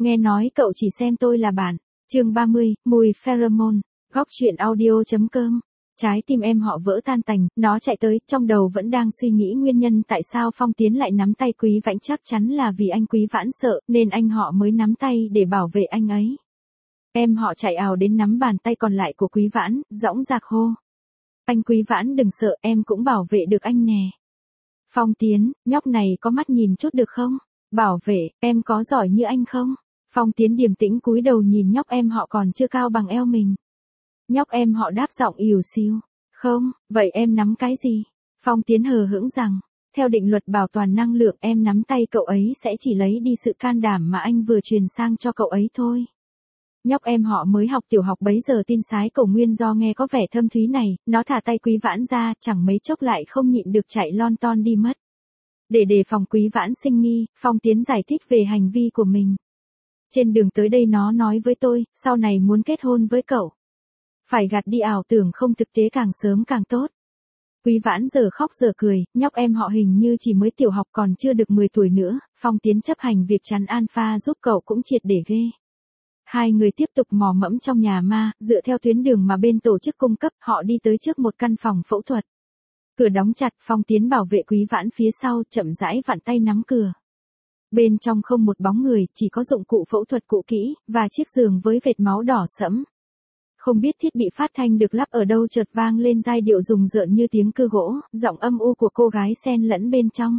nghe nói cậu chỉ xem tôi là bạn. Chương 30, mùi pheromone. Góc truyện audio.com. Trái tim em họ vỡ tan tành, nó chạy tới, trong đầu vẫn đang suy nghĩ nguyên nhân tại sao Phong Tiến lại nắm tay Quý Vãn, chắc chắn là vì anh Quý Vãn sợ, nên anh họ mới nắm tay để bảo vệ anh ấy. Em họ chạy ào đến nắm bàn tay còn lại của Quý Vãn, dõng dạc hô. Anh Quý Vãn đừng sợ, em cũng bảo vệ được anh nè. Phong Tiến, nhóc này có mắt nhìn chút được không? Bảo vệ, em có giỏi như anh không? Phong Tiến điềm tĩnh cúi đầu nhìn nhóc em họ còn chưa cao bằng eo mình. Nhóc em họ đáp giọng ỉu xìu. Không, vậy em nắm cái gì? Phong Tiến hờ hững rằng, theo định luật bảo toàn năng lượng em nắm tay cậu ấy sẽ chỉ lấy đi sự can đảm mà anh vừa truyền sang cho cậu ấy thôi. Nhóc em họ mới học tiểu học bấy giờ tin sái cổ nguyên do nghe có vẻ thâm thúy này, nó thả tay Quý Vãn ra, chẳng mấy chốc lại không nhịn được chạy lon ton đi mất. Để đề phòng Quý Vãn sinh nghi, Phong Tiến giải thích về hành vi của mình. Trên đường tới đây nó nói với tôi, sau này muốn kết hôn với cậu. Phải gạt đi ảo tưởng không thực tế càng sớm càng tốt. Quý Vãn giờ khóc giờ cười, nhóc em họ hình như chỉ mới tiểu học còn chưa được 10 tuổi nữa, Phong Tiến chấp hành việc chắn alpha giúp cậu cũng triệt để ghê. Hai người tiếp tục mò mẫm trong nhà ma, dựa theo tuyến đường mà bên tổ chức cung cấp, họ đi tới trước một căn phòng phẫu thuật. Cửa đóng chặt, Phong Tiến bảo vệ Quý Vãn phía sau, chậm rãi vặn tay nắm cửa. Bên trong không một bóng người, chỉ có dụng cụ phẫu thuật cũ kỹ, và chiếc giường với vệt máu đỏ sẫm. Không biết thiết bị phát thanh được lắp ở đâu chợt vang lên giai điệu rùng rợn như tiếng cưa gỗ, giọng âm u của cô gái xen lẫn bên trong.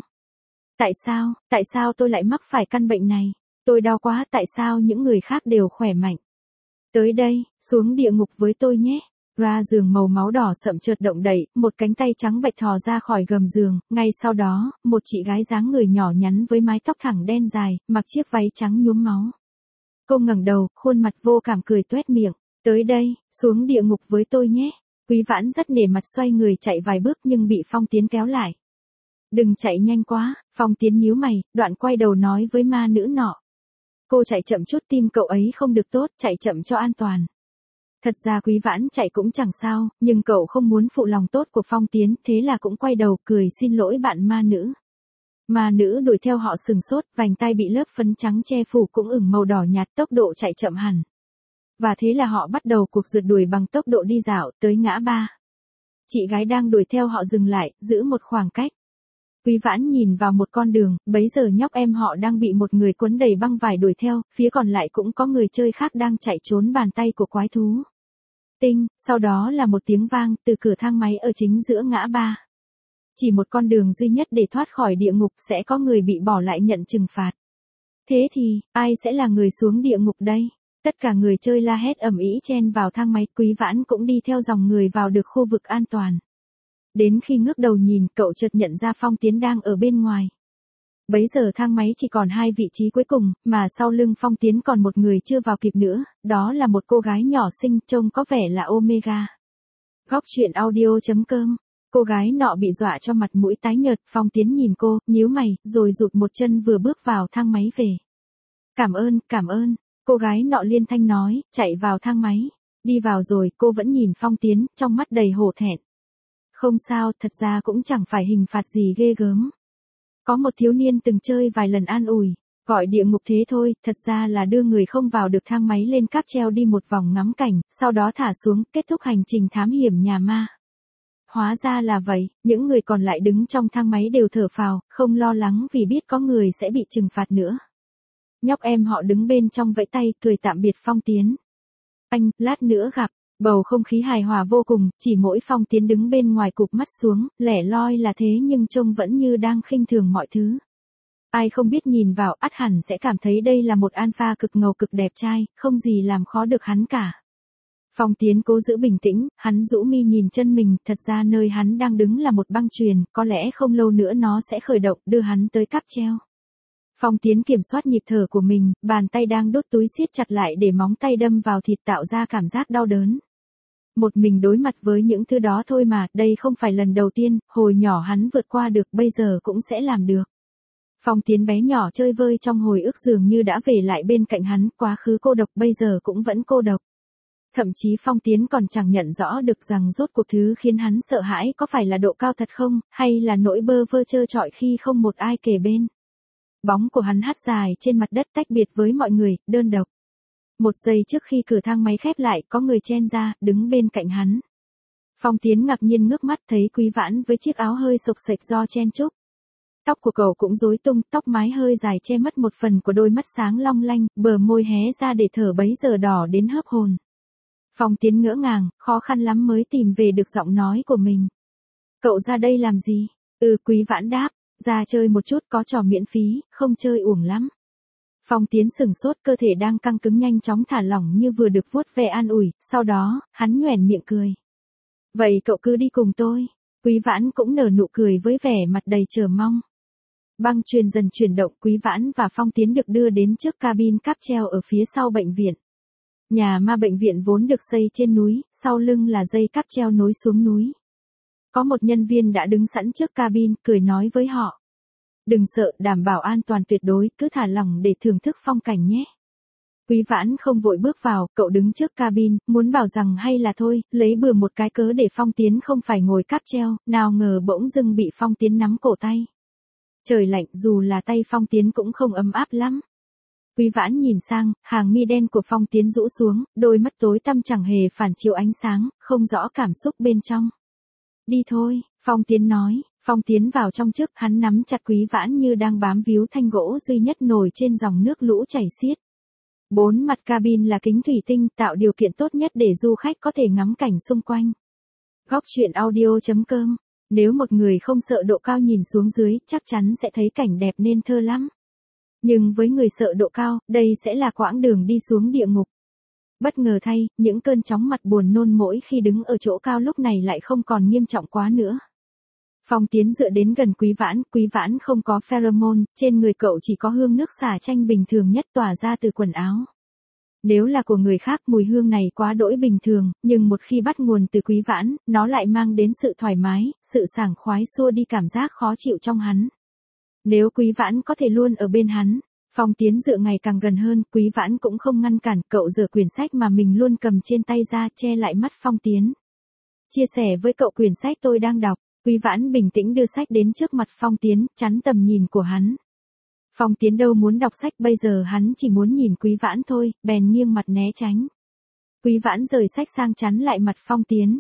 Tại sao tôi lại mắc phải căn bệnh này? Tôi đau quá, tại sao những người khác đều khỏe mạnh? Tới đây, xuống địa ngục với tôi nhé. Ra giường màu máu đỏ sậm chợt động đậy, một cánh tay trắng bệch thò ra khỏi gầm giường, ngay sau đó, một chị gái dáng người nhỏ nhắn với mái tóc thẳng đen dài, mặc chiếc váy trắng nhuốm máu. Cô ngẩng đầu, khuôn mặt vô cảm cười toét miệng. Tới đây, xuống địa ngục với tôi nhé. Quý Vãn rất nể mặt xoay người chạy vài bước nhưng bị Phong Tiến kéo lại. Đừng chạy nhanh quá, Phong Tiến nhíu mày, đoạn quay đầu nói với ma nữ nọ. Cô chạy chậm chút, tim cậu ấy không được tốt, chạy chậm cho an toàn. Thật ra Quý Vãn chạy cũng chẳng sao, nhưng cậu không muốn phụ lòng tốt của Phong Tiến, thế là cũng quay đầu cười xin lỗi bạn ma nữ. Ma nữ đuổi theo họ sừng sốt, vành tay bị lớp phấn trắng che phủ cũng ửng màu đỏ nhạt, tốc độ chạy chậm hẳn. Và thế là họ bắt đầu cuộc rượt đuổi bằng tốc độ đi dạo, tới ngã ba. Chị gái đang đuổi theo họ dừng lại, giữ một khoảng cách. Quý Vãn nhìn vào một con đường, bấy giờ nhóc em họ đang bị một người quấn đầy băng vải đuổi theo, phía còn lại cũng có người chơi khác đang chạy trốn bàn tay của quái thú. Tinh, sau đó là một tiếng vang từ cửa thang máy ở chính giữa ngã ba. Chỉ một con đường duy nhất để thoát khỏi địa ngục, sẽ có người bị bỏ lại nhận trừng phạt. Thế thì, ai sẽ là người xuống địa ngục đây? Tất cả người chơi la hét ầm ĩ chen vào thang máy, Quý Vãn cũng đi theo dòng người vào được khu vực an toàn. Đến khi ngước đầu nhìn, cậu chợt nhận ra Phong Tiến đang ở bên ngoài. Bấy giờ thang máy chỉ còn 2 vị trí cuối cùng, mà sau lưng Phong Tiến còn một người chưa vào kịp nữa, đó là một cô gái nhỏ xinh, trông có vẻ là Omega. Góc truyện audio.com. Cô gái nọ bị dọa cho mặt mũi tái nhợt, Phong Tiến nhìn cô, nhíu mày, rồi rụt một chân vừa bước vào thang máy về. Cảm ơn. Cô gái nọ liên thanh nói, chạy vào thang máy. Đi vào rồi, cô vẫn nhìn Phong Tiến, trong mắt đầy hổ thẹn. Không sao, thật ra cũng chẳng phải hình phạt gì ghê gớm. Có một thiếu niên từng chơi vài lần an ủi, gọi địa ngục thế thôi, thật ra là đưa người không vào được thang máy lên cáp treo đi một vòng ngắm cảnh, sau đó thả xuống, kết thúc hành trình thám hiểm nhà ma. Hóa ra là vậy, những người còn lại đứng trong thang máy đều thở phào, không lo lắng vì biết có người sẽ bị trừng phạt nữa. Nhóc em họ đứng bên trong vẫy tay, cười tạm biệt Phong Tiến. Anh, lát nữa gặp. Bầu không khí hài hòa vô cùng, chỉ mỗi Phong Tiến đứng bên ngoài cụp mắt xuống, lẻ loi là thế nhưng trông vẫn như đang khinh thường mọi thứ. Ai không biết nhìn vào ắt hẳn sẽ cảm thấy đây là một alpha cực ngầu cực đẹp trai, không gì làm khó được hắn cả. Phong Tiến cố giữ bình tĩnh, hắn rũ mi nhìn chân mình, thật ra nơi hắn đang đứng là một băng chuyền, có lẽ không lâu nữa nó sẽ khởi động, đưa hắn tới cáp treo. Phong Tiến kiểm soát nhịp thở của mình, bàn tay đang đốt túi siết chặt lại để móng tay đâm vào thịt tạo ra cảm giác đau đớn. Một mình đối mặt với những thứ đó thôi mà, đây không phải lần đầu tiên, hồi nhỏ hắn vượt qua được, bây giờ cũng sẽ làm được. Phong Tiến bé nhỏ chơi vơi trong hồi ức dường như đã về lại bên cạnh hắn, quá khứ cô độc bây giờ cũng vẫn cô độc. Thậm chí Phong Tiến còn chẳng nhận rõ được rằng rốt cuộc thứ khiến hắn sợ hãi có phải là độ cao thật không, hay là nỗi bơ vơ trơ trọi khi không một ai kề bên. Bóng của hắn hắt dài trên mặt đất tách biệt với mọi người, đơn độc. Một giây trước khi cửa thang máy khép lại, có người chen ra, đứng bên cạnh hắn. Phong Tiến ngạc nhiên ngước mắt thấy Quý Vãn với chiếc áo hơi xộc xệch do chen chúc. Tóc của cậu cũng rối tung, tóc mái hơi dài che mất một phần của đôi mắt sáng long lanh, bờ môi hé ra để thở bấy giờ đỏ đến hớp hồn. Phong Tiến ngỡ ngàng, khó khăn lắm mới tìm về được giọng nói của mình. Cậu ra đây làm gì? Quý Vãn đáp, ra chơi một chút, có trò miễn phí, không chơi uổng lắm. Phong Tiến sửng sốt, cơ thể đang căng cứng nhanh chóng thả lỏng như vừa được vuốt ve an ủi, sau đó, hắn nhoẻn miệng cười. Vậy cậu cứ đi cùng tôi. Quý Vãn cũng nở nụ cười với vẻ mặt đầy chờ mong. Băng chuyền dần chuyển động, Quý Vãn và Phong Tiến được đưa đến trước cabin cáp treo ở phía sau bệnh viện. Nhà ma bệnh viện vốn được xây trên núi, sau lưng là dây cáp treo nối xuống núi. Có một nhân viên đã đứng sẵn trước cabin, cười nói với họ. Đừng sợ, đảm bảo an toàn tuyệt đối, cứ thả lỏng để thưởng thức phong cảnh nhé. Quý Vãn không vội bước vào, cậu đứng trước cabin, muốn bảo rằng hay là thôi, lấy bừa một cái cớ để Phong Tiến không phải ngồi cáp treo, nào ngờ bỗng dưng bị Phong Tiến nắm cổ tay. Trời lạnh, dù là tay Phong Tiến cũng không ấm áp lắm. Quý Vãn nhìn sang, hàng mi đen của Phong Tiến rũ xuống, đôi mắt tối tăm chẳng hề phản chiếu ánh sáng, không rõ cảm xúc bên trong. Đi thôi, Phong Tiến nói. Phong Tiến vào trong trước, hắn nắm chặt Quý Vãn như đang bám víu thanh gỗ duy nhất nổi trên dòng nước lũ chảy xiết. 4 mặt cabin là kính thủy tinh, tạo điều kiện tốt nhất để du khách có thể ngắm cảnh xung quanh. Góc truyện audio.com. Nếu một người không sợ độ cao nhìn xuống dưới, chắc chắn sẽ thấy cảnh đẹp nên thơ lắm. Nhưng với người sợ độ cao, đây sẽ là quãng đường đi xuống địa ngục. Bất ngờ thay, những cơn chóng mặt buồn nôn mỗi khi đứng ở chỗ cao lúc này lại không còn nghiêm trọng quá nữa. Phong Tiến dựa đến gần Quý Vãn không có pheromone, trên người cậu chỉ có hương nước xả chanh bình thường nhất tỏa ra từ quần áo. Nếu là của người khác mùi hương này quá đỗi bình thường, nhưng một khi bắt nguồn từ Quý Vãn, nó lại mang đến sự thoải mái, sự sảng khoái xua đi cảm giác khó chịu trong hắn. Nếu Quý Vãn có thể luôn ở bên hắn, Phong Tiến dựa ngày càng gần hơn, Quý Vãn cũng không ngăn cản, cậu giở quyển sách mà mình luôn cầm trên tay ra che lại mắt Phong Tiến. Chia sẻ với cậu quyển sách tôi đang đọc. Quý Vãn bình tĩnh đưa sách đến trước mặt Phong Tiến, chắn tầm nhìn của hắn. Phong Tiến đâu muốn đọc sách, bây giờ hắn chỉ muốn nhìn Quý Vãn thôi, bèn nghiêng mặt né tránh. Quý Vãn rời sách sang chắn lại mặt Phong Tiến.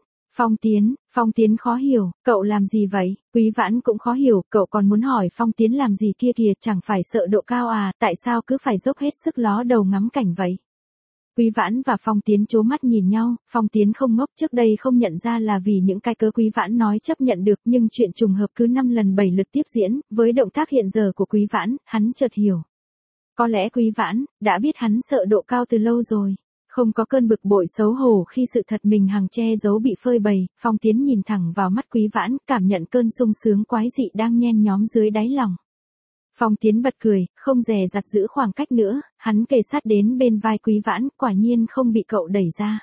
Phong Tiến khó hiểu, cậu làm gì vậy? Quý Vãn cũng khó hiểu, cậu còn muốn hỏi Phong Tiến làm gì kia kìa, chẳng phải sợ độ cao à, tại sao cứ phải dốc hết sức ló đầu ngắm cảnh vậy? Quý Vãn và Phong Tiến trố mắt nhìn nhau, Phong Tiến không ngốc, trước đây không nhận ra là vì những cái cớ Quý Vãn nói chấp nhận được, nhưng chuyện trùng hợp cứ 5 lần 7 lượt tiếp diễn, với động tác hiện giờ của Quý Vãn, hắn chợt hiểu. Có lẽ Quý Vãn đã biết hắn sợ độ cao từ lâu rồi. Không có cơn bực bội xấu hổ khi sự thật mình hằng che giấu bị phơi bày, Phong Tiến nhìn thẳng vào mắt Quý Vãn, cảm nhận cơn sung sướng quái dị đang nhen nhóm dưới đáy lòng. Phong Tiến bật cười, không dè dặt giữ khoảng cách nữa, hắn kề sát đến bên vai Quý Vãn, quả nhiên không bị cậu đẩy ra.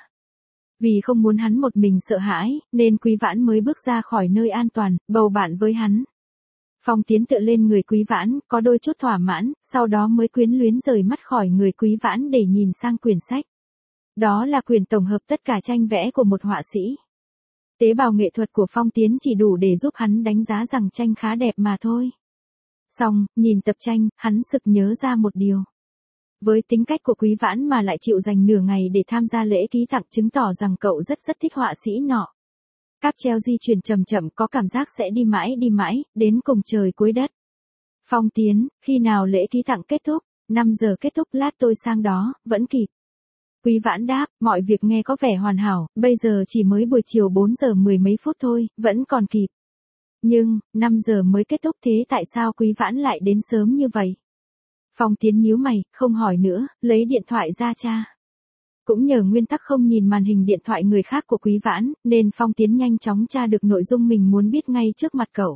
Vì không muốn hắn một mình sợ hãi, nên Quý Vãn mới bước ra khỏi nơi an toàn, bầu bạn với hắn. Phong Tiến tựa lên người Quý Vãn, có đôi chút thỏa mãn, sau đó mới quyến luyến rời mắt khỏi người Quý Vãn để nhìn sang quyển sách. Đó là quyển tổng hợp tất cả tranh vẽ của một họa sĩ. Tế bào nghệ thuật của Phong Tiến chỉ đủ để giúp hắn đánh giá rằng tranh khá đẹp mà thôi. Xong, nhìn tập tranh, hắn sực nhớ ra một điều. Với tính cách của Quý Vãn mà lại chịu dành nửa ngày để tham gia lễ ký tặng chứng tỏ rằng cậu rất thích họa sĩ nọ. Cáp treo di chuyển chậm chậm, có cảm giác sẽ đi mãi, đến cùng trời cuối đất. Phong Tiến, khi nào lễ ký tặng kết thúc? 5 giờ kết thúc, lát tôi sang đó, vẫn kịp. Quý Vãn đáp, mọi việc nghe có vẻ hoàn hảo, bây giờ chỉ mới buổi chiều 4 giờ 10 mấy phút thôi, vẫn còn kịp. Nhưng, 5 giờ mới kết thúc, thế tại sao Quý Vãn lại đến sớm như vậy? Phong Tiến nhíu mày, không hỏi nữa, lấy điện thoại ra tra. Cũng nhờ nguyên tắc không nhìn màn hình điện thoại người khác của Quý Vãn, nên Phong Tiến nhanh chóng tra được nội dung mình muốn biết ngay trước mặt cậu.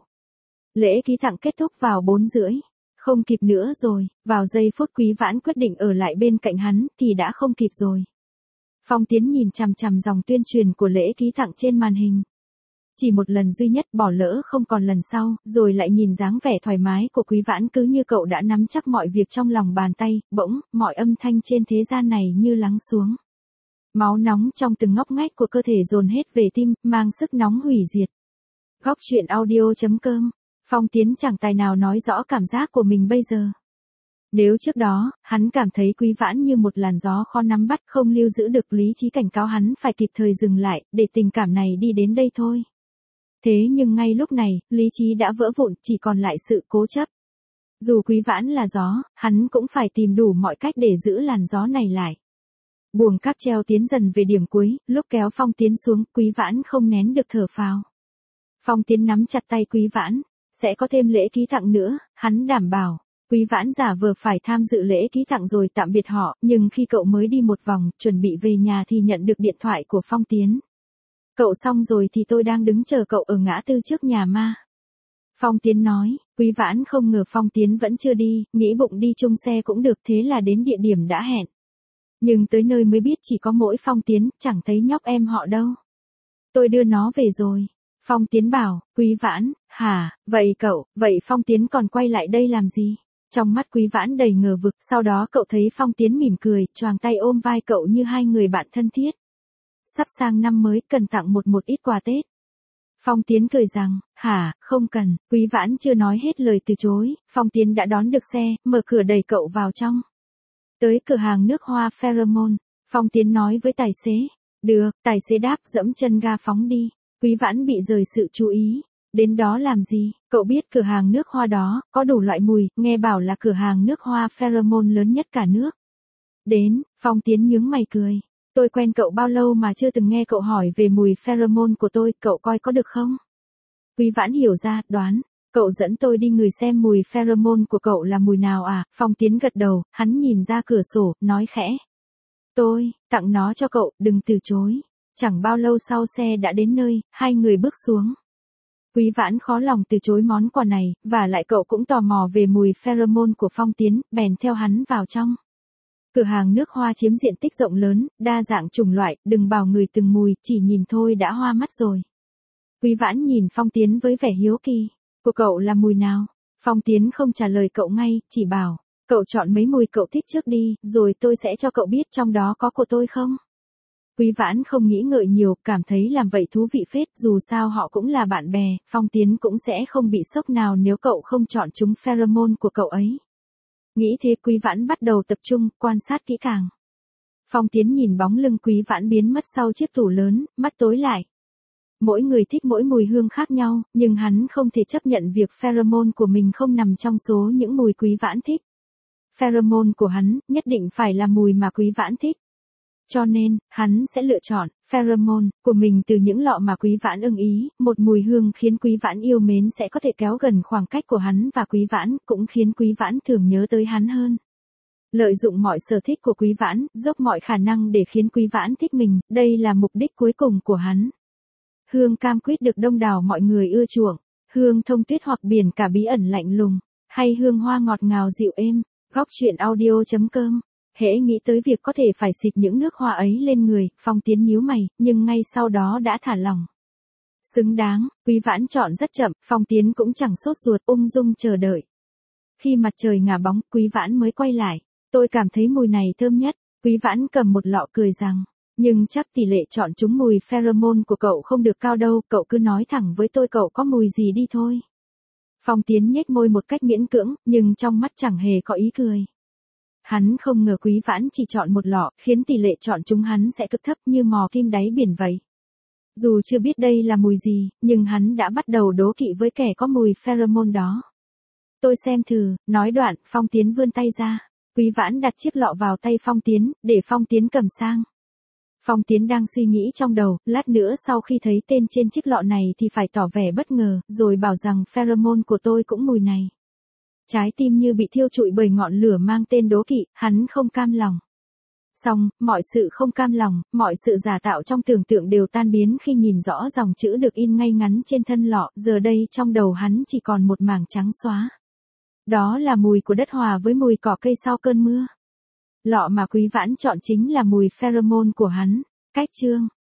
Lễ ký tặng kết thúc vào 4 rưỡi. Không kịp nữa rồi, vào giây phút Quý Vãn quyết định ở lại bên cạnh hắn, thì đã không kịp rồi. Phong Tiến nhìn chằm chằm dòng tuyên truyền của lễ ký tặng trên màn hình. Chỉ một lần duy nhất, bỏ lỡ không còn lần sau, rồi lại nhìn dáng vẻ thoải mái của Quý Vãn, cứ như cậu đã nắm chắc mọi việc trong lòng bàn tay, bỗng, mọi âm thanh trên thế gian này như lắng xuống. Máu nóng trong từng ngóc ngách của cơ thể dồn hết về tim, mang sức nóng hủy diệt. Góc truyện audio.com. Phong Tiến chẳng tài nào nói rõ cảm giác của mình bây giờ. Nếu trước đó, hắn cảm thấy Quý Vãn như một làn gió khó nắm bắt không lưu giữ được lý trí cảnh cáo hắn phải kịp thời dừng lại, để tình cảm này đi đến đây thôi. Thế nhưng ngay lúc này, lý trí đã vỡ vụn, chỉ còn lại sự cố chấp. Dù Quý Vãn là gió, hắn cũng phải tìm đủ mọi cách để giữ làn gió này lại. Buồng cáp treo tiến dần về điểm cuối, lúc kéo Phong Tiến xuống, Quý Vãn không nén được thở phào. Phong Tiến nắm chặt tay Quý Vãn, sẽ có thêm lễ ký tặng nữa, hắn đảm bảo. Quý Vãn giả vờ phải tham dự lễ ký tặng rồi tạm biệt họ, nhưng khi cậu mới đi một vòng, chuẩn bị về nhà thì nhận được điện thoại của Phong Tiến. Cậu xong rồi thì tôi đang đứng chờ cậu ở ngã tư trước nhà ma. Phong Tiến nói, Quý Vãn không ngờ Phong Tiến vẫn chưa đi, nghĩ bụng đi chung xe cũng được, thế là đến địa điểm đã hẹn. Nhưng tới nơi mới biết chỉ có mỗi Phong Tiến, chẳng thấy nhóc em họ đâu. Tôi đưa nó về rồi. Phong Tiến bảo, Quý Vãn, hả, vậy Phong Tiến còn quay lại đây làm gì? Trong mắt Quý Vãn đầy ngờ vực, sau đó cậu thấy Phong Tiến mỉm cười, choàng tay ôm vai cậu như hai người bạn thân thiết. Sắp sang năm mới, cần tặng một ít quà Tết. Phong Tiến cười rằng, hả, không cần. Quý Vãn chưa nói hết lời từ chối, Phong Tiến đã đón được xe, mở cửa đẩy cậu vào trong. Tới cửa hàng nước hoa Pheromone, Phong Tiến nói với tài xế. Được, tài xế đáp, dẫm chân ga phóng đi. Quý Vãn bị rời sự chú ý. Đến đó làm gì? Cậu biết cửa hàng nước hoa đó, có đủ loại mùi, nghe bảo là cửa hàng nước hoa Pheromone lớn nhất cả nước. Đến, Phong Tiến nhướng mày cười. Tôi quen cậu bao lâu mà chưa từng nghe cậu hỏi về mùi pheromone của tôi, cậu coi có được không? Quý Vãn hiểu ra, đoán. Cậu dẫn tôi đi ngửi xem mùi pheromone của cậu là mùi nào à? Phong Tiến gật đầu, hắn nhìn ra cửa sổ, nói khẽ. Tôi, tặng nó cho cậu, đừng từ chối. Chẳng bao lâu sau xe đã đến nơi, hai người bước xuống. Quý Vãn khó lòng từ chối món quà này, và lại cậu cũng tò mò về mùi pheromone của Phong Tiến, bèn theo hắn vào trong. Cửa hàng nước hoa chiếm diện tích rộng lớn, đa dạng chủng loại, đừng bảo người từng mùi, chỉ nhìn thôi đã hoa mắt rồi. Quý Vãn nhìn Phong Tiến với vẻ hiếu kỳ. Của cậu là mùi nào? Phong Tiến không trả lời cậu ngay, chỉ bảo, cậu chọn mấy mùi cậu thích trước đi, rồi tôi sẽ cho cậu biết trong đó có của tôi không? Quý Vãn không nghĩ ngợi nhiều, cảm thấy làm vậy thú vị phết, dù sao họ cũng là bạn bè, Phong Tiến cũng sẽ không bị sốc nào nếu cậu không chọn chúng pheromone của cậu ấy. Nghĩ thế Quý Vãn bắt đầu tập trung, quan sát kỹ càng. Phong Tiến nhìn bóng lưng Quý Vãn biến mất sau chiếc tủ lớn, mắt tối lại. Mỗi người thích mỗi mùi hương khác nhau, nhưng hắn không thể chấp nhận việc pheromone của mình không nằm trong số những mùi Quý Vãn thích. Pheromone của hắn, nhất định phải là mùi mà Quý Vãn thích. Cho nên, hắn sẽ lựa chọn pheromone của mình từ những lọ mà Quý Vãn ưng ý, một mùi hương khiến Quý Vãn yêu mến sẽ có thể kéo gần khoảng cách của hắn và Quý Vãn, cũng khiến Quý Vãn thường nhớ tới hắn hơn. Lợi dụng mọi sở thích của Quý Vãn, dốc mọi khả năng để khiến Quý Vãn thích mình, đây là mục đích cuối cùng của hắn. Hương cam quýt được đông đảo mọi người ưa chuộng, hương thông tuyết hoặc biển cả bí ẩn lạnh lùng, hay hương hoa ngọt ngào dịu êm. Góc truyện audio.com. Hễ nghĩ tới việc có thể phải xịt những nước hoa ấy lên người, Phong Tiến nhíu mày, nhưng ngay sau đó đã thả lỏng. Xứng đáng, Quý Vãn chọn rất chậm, Phong Tiến cũng chẳng sốt ruột, ung dung chờ đợi. Khi mặt trời ngả bóng, Quý Vãn mới quay lại. Tôi cảm thấy mùi này thơm nhất. Quý Vãn cầm một lọ cười rằng, nhưng chắc tỷ lệ chọn chúng mùi pheromone của cậu không được cao đâu, cậu cứ nói thẳng với tôi cậu có mùi gì đi thôi. Phong Tiến nhếch môi một cách miễn cưỡng, nhưng trong mắt chẳng hề có ý cười. Hắn không ngờ Quý Vãn chỉ chọn một lọ, khiến tỷ lệ chọn chúng hắn sẽ cực thấp như mò kim đáy biển vậy. Dù chưa biết đây là mùi gì, nhưng hắn đã bắt đầu đố kỵ với kẻ có mùi pheromone đó. Tôi xem thử, nói đoạn, Phong Tiến vươn tay ra. Quý Vãn đặt chiếc lọ vào tay Phong Tiến, để Phong Tiến cầm sang. Phong Tiến đang suy nghĩ trong đầu, lát nữa sau khi thấy tên trên chiếc lọ này thì phải tỏ vẻ bất ngờ, rồi bảo rằng pheromone của tôi cũng mùi này. Trái tim như bị thiêu trụi bởi ngọn lửa mang tên đố kỵ, hắn không cam lòng. Xong, mọi sự không cam lòng, mọi sự giả tạo trong tưởng tượng đều tan biến khi nhìn rõ dòng chữ được in ngay ngắn trên thân lọ, giờ đây trong đầu hắn chỉ còn một mảng trắng xóa. Đó là mùi của đất hòa với mùi cỏ cây sau cơn mưa. Lọ mà Quý Vãn chọn chính là mùi pheromone của hắn. Cách chương